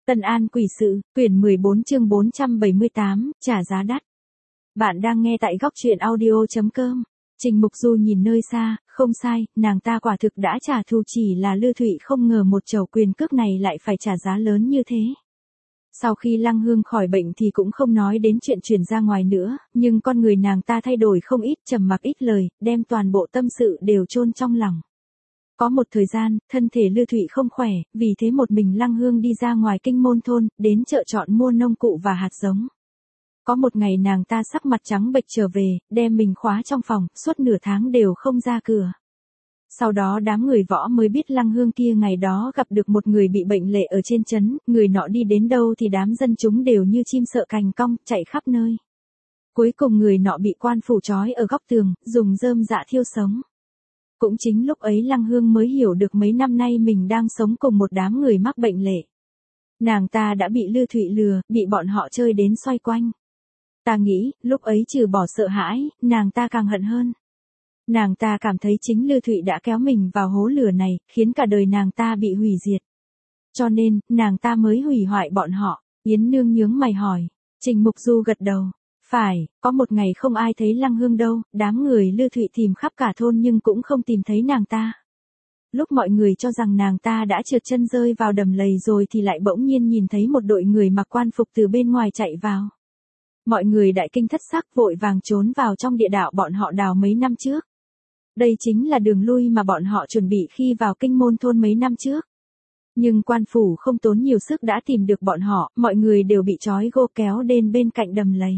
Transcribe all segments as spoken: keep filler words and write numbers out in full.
Tân An Quỷ Sự, quyển mười bốn chương bốn trăm bảy mươi tám, trả giá đắt. Bạn đang nghe tại góc truyện audio chấm com. Trình Mục Du nhìn nơi xa, không sai, nàng ta quả thực đã trả thù, chỉ là Lư Thụy không ngờ một chầu quyền cước này lại phải trả giá lớn như thế. Sau khi Lăng Hương khỏi bệnh thì cũng không nói đến chuyện truyền ra ngoài nữa, nhưng con người nàng ta thay đổi không ít, trầm mặc ít lời, đem toàn bộ tâm sự đều chôn trong lòng. Có một thời gian, thân thể Lư Thụy không khỏe, vì thế một mình Lăng Hương đi ra ngoài Kinh Môn thôn, đến chợ chọn mua nông cụ và hạt giống. Có một ngày nàng ta sắc mặt trắng bệch trở về, đem mình khóa trong phòng, suốt nửa tháng đều không ra cửa. Sau đó đám người võ mới biết Lăng Hương kia ngày đó gặp được một người bị bệnh lệ ở trên trấn, người nọ đi đến đâu thì đám dân chúng đều như chim sợ cành cong, chạy khắp nơi. Cuối cùng người nọ bị quan phủ trói ở góc tường, dùng rơm rạ thiêu sống. Cũng chính lúc ấy Lăng Hương mới hiểu được mấy năm nay mình đang sống cùng một đám người mắc bệnh lệ. Nàng ta đã bị Lư Thụy lừa, bị bọn họ chơi đến xoay quanh. Ta nghĩ, lúc ấy trừ bỏ sợ hãi, nàng ta càng hận hơn. Nàng ta cảm thấy chính Lư Thụy đã kéo mình vào hố lửa này, khiến cả đời nàng ta bị hủy diệt. Cho nên, nàng ta mới hủy hoại bọn họ. Yến Nương nhướng mày hỏi. Trình Mục Du gật đầu. Phải, có một ngày không ai thấy Lăng Hương đâu, đám người Lư Thụy tìm khắp cả thôn nhưng cũng không tìm thấy nàng ta. Lúc mọi người cho rằng nàng ta đã trượt chân rơi vào đầm lầy rồi thì lại bỗng nhiên nhìn thấy một đội người mặc quan phục từ bên ngoài chạy vào. Mọi người đại kinh thất sắc vội vàng trốn vào trong địa đạo bọn họ đào mấy năm trước. Đây chính là đường lui mà bọn họ chuẩn bị khi vào Kinh Môn thôn mấy năm trước. Nhưng quan phủ không tốn nhiều sức đã tìm được bọn họ, mọi người đều bị trói gô kéo đến bên cạnh đầm lầy.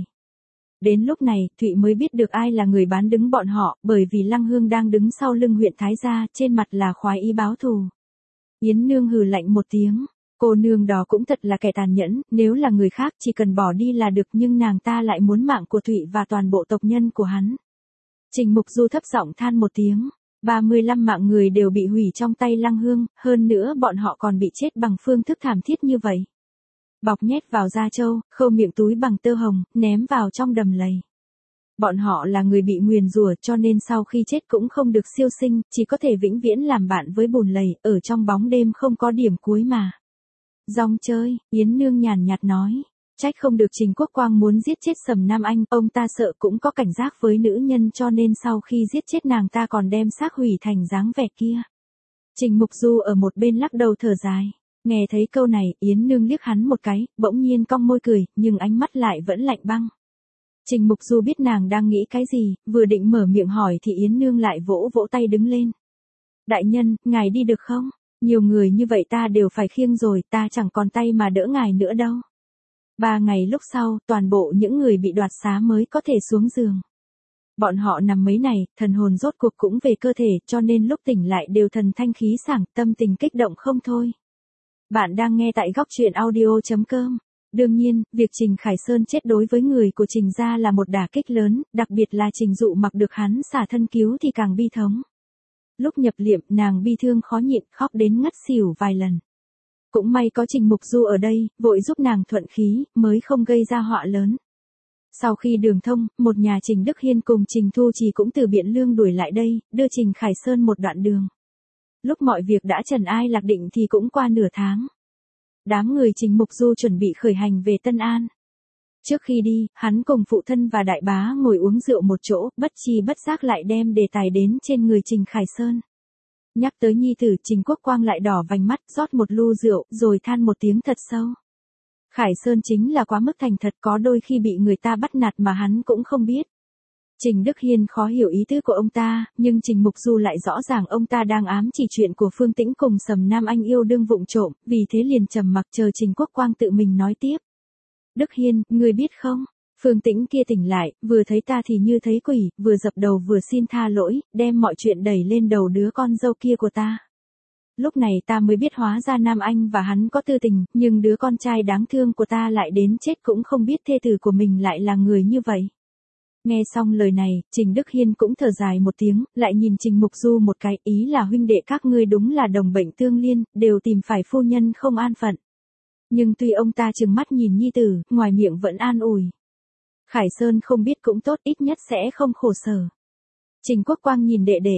Đến lúc này, Thụy mới biết được ai là người bán đứng bọn họ, bởi vì Lăng Hương đang đứng sau lưng huyện Thái gia, trên mặt là khoái ý báo thù. Yến Nương hừ lạnh một tiếng, cô nương đó cũng thật là kẻ tàn nhẫn, nếu là người khác chỉ cần bỏ đi là được nhưng nàng ta lại muốn mạng của Thụy và toàn bộ tộc nhân của hắn. Trình Mục Du thấp giọng than một tiếng, ba mươi lăm mạng người đều bị hủy trong tay Lăng Hương, hơn nữa bọn họ còn bị chết bằng phương thức thảm thiết như vậy. Bọc nhét vào da trâu, khâu miệng túi bằng tơ hồng, ném vào trong đầm lầy. Bọn họ là người bị nguyền rủa cho nên sau khi chết cũng không được siêu sinh, chỉ có thể vĩnh viễn làm bạn với bùn lầy, ở trong bóng đêm không có điểm cuối mà. Rong chơi, Yến Nương nhàn nhạt nói, trách không được Trình Quốc Quang muốn giết chết Sầm Nam Anh, ông ta sợ cũng có cảnh giác với nữ nhân cho nên sau khi giết chết nàng ta còn đem xác hủy thành dáng vẻ kia. Trình Mục Du ở một bên lắc đầu thở dài. Nghe thấy câu này, Yến Nương liếc hắn một cái, bỗng nhiên cong môi cười, nhưng ánh mắt lại vẫn lạnh băng. Trình Mục Du biết nàng đang nghĩ cái gì, vừa định mở miệng hỏi thì Yến Nương lại vỗ vỗ tay đứng lên. Đại nhân, ngài đi được không? Nhiều người như vậy ta đều phải khiêng rồi, ta chẳng còn tay mà đỡ ngài nữa đâu. Ba ngày lúc sau, toàn bộ những người bị đoạt xá mới có thể xuống giường. Bọn họ nằm mấy ngày, thần hồn rốt cuộc cũng về cơ thể, cho nên lúc tỉnh lại đều thần thanh khí sảng, tâm tình kích động không thôi. Bạn đang nghe tại góc truyện audio chấm com. Đương nhiên, việc Trình Khải Sơn chết đối với người của Trình gia là một đả kích lớn, đặc biệt là Trình Dụ mặc được hắn xả thân cứu thì càng bi thống. Lúc nhập liệm, nàng bi thương khó nhịn, khóc đến ngất xỉu vài lần. Cũng may có Trình Mục Du ở đây, vội giúp nàng thuận khí, mới không gây ra họa lớn. Sau khi đường thông, một nhà Trình Đức Hiên cùng Trình Thu Trì cũng từ Biện Lương đuổi lại đây, đưa Trình Khải Sơn một đoạn đường. Lúc mọi việc đã trần ai lạc định thì cũng qua nửa tháng. Đám người Trình Mục Du chuẩn bị khởi hành về Tân An. Trước khi đi, hắn cùng phụ thân và đại bá ngồi uống rượu một chỗ, bất chi bất giác lại đem đề tài đến trên người Trình Khải Sơn. Nhắc tới nhi tử, Trình Quốc Quang lại đỏ vành mắt, rót một lu rượu, rồi than một tiếng thật sâu. Khải Sơn chính là quá mức thành thật, có đôi khi bị người ta bắt nạt mà hắn cũng không biết. Trình Đức Hiên khó hiểu ý tứ của ông ta, nhưng Trình Mục Du lại rõ ràng ông ta đang ám chỉ chuyện của Phương Tĩnh cùng Sầm Nam Anh yêu đương vụng trộm, vì thế liền trầm mặc chờ Trình Quốc Quang tự mình nói tiếp. Đức Hiên, ngươi biết không, Phương Tĩnh kia tỉnh lại, vừa thấy ta thì như thấy quỷ, vừa dập đầu vừa xin tha lỗi, đem mọi chuyện đẩy lên đầu đứa con dâu kia của ta. Lúc này ta mới biết hóa ra Nam Anh và hắn có tư tình, nhưng đứa con trai đáng thương của ta lại đến chết cũng không biết thê tử của mình lại là người như vậy. Nghe xong lời này, Trình Đức Hiên cũng thở dài một tiếng, lại nhìn Trình Mục Du một cái, ý là huynh đệ các ngươi đúng là đồng bệnh tương liên, đều tìm phải phu nhân không an phận. Nhưng tuy ông ta trừng mắt nhìn nhi tử, ngoài miệng vẫn an ủi. Khải Sơn không biết cũng tốt, ít nhất sẽ không khổ sở. Trình Quốc Quang nhìn đệ đệ,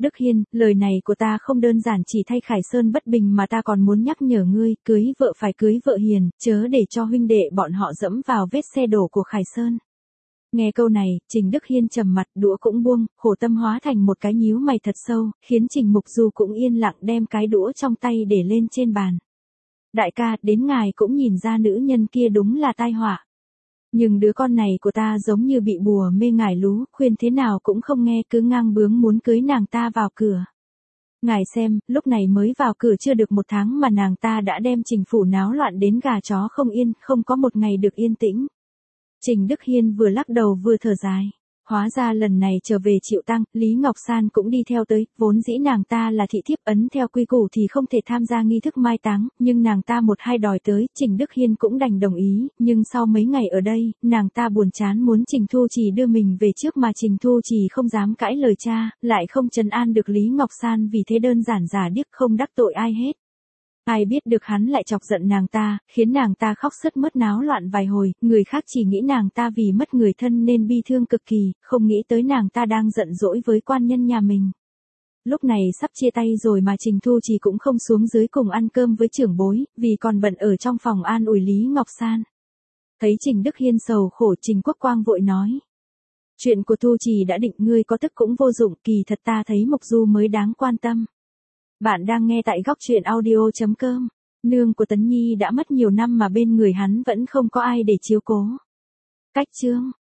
Đức Hiên, lời này của ta không đơn giản chỉ thay Khải Sơn bất bình mà ta còn muốn nhắc nhở ngươi, cưới vợ phải cưới vợ hiền, chớ để cho huynh đệ bọn họ dẫm vào vết xe đổ của Khải Sơn. Nghe câu này, Trình Đức Hiên trầm mặt, đũa cũng buông, khổ tâm hóa thành một cái nhíu mày thật sâu, khiến Trình Mục Du cũng yên lặng đem cái đũa trong tay để lên trên bàn. Đại ca, đến ngài cũng nhìn ra nữ nhân kia đúng là tai họa. Nhưng đứa con này của ta giống như bị bùa mê ngải lú, khuyên thế nào cũng không nghe, cứ ngang bướng muốn cưới nàng ta vào cửa. Ngài xem, lúc này mới vào cửa chưa được một tháng mà nàng ta đã đem Trình phủ náo loạn đến gà chó không yên, không có một ngày được yên tĩnh. Trình Đức Hiên vừa lắc đầu vừa thở dài. Hóa ra lần này trở về chịu tang, Lý Ngọc San cũng đi theo tới, vốn dĩ nàng ta là thị thiếp ấn theo quy củ thì không thể tham gia nghi thức mai táng, nhưng nàng ta một hai đòi tới, Trình Đức Hiên cũng đành đồng ý, nhưng sau mấy ngày ở đây, nàng ta buồn chán muốn Trình Thu Trì đưa mình về trước mà Trình Thu Trì không dám cãi lời cha, lại không trấn an được Lý Ngọc San vì thế đơn giản giả điếc không đắc tội ai hết. Ai biết được hắn lại chọc giận nàng ta, khiến nàng ta khóc sướt mướt náo loạn vài hồi, người khác chỉ nghĩ nàng ta vì mất người thân nên bi thương cực kỳ, không nghĩ tới nàng ta đang giận dỗi với quan nhân nhà mình. Lúc này sắp chia tay rồi mà Trình Thu Trì cũng không xuống dưới cùng ăn cơm với trưởng bối, vì còn bận ở trong phòng an ủi Lý Ngọc San. Thấy Trình Đức Hiên sầu khổ, Trình Quốc Quang vội nói. Chuyện của Thu Trì đã định, ngươi có tức cũng vô dụng, kỳ thật ta thấy Mộc Du mới đáng quan tâm. Bạn đang nghe tại góc truyện audio chấm com. Nương của Tấn Nhi đã mất nhiều năm mà bên người hắn vẫn không có ai để chiếu cố. Cách chương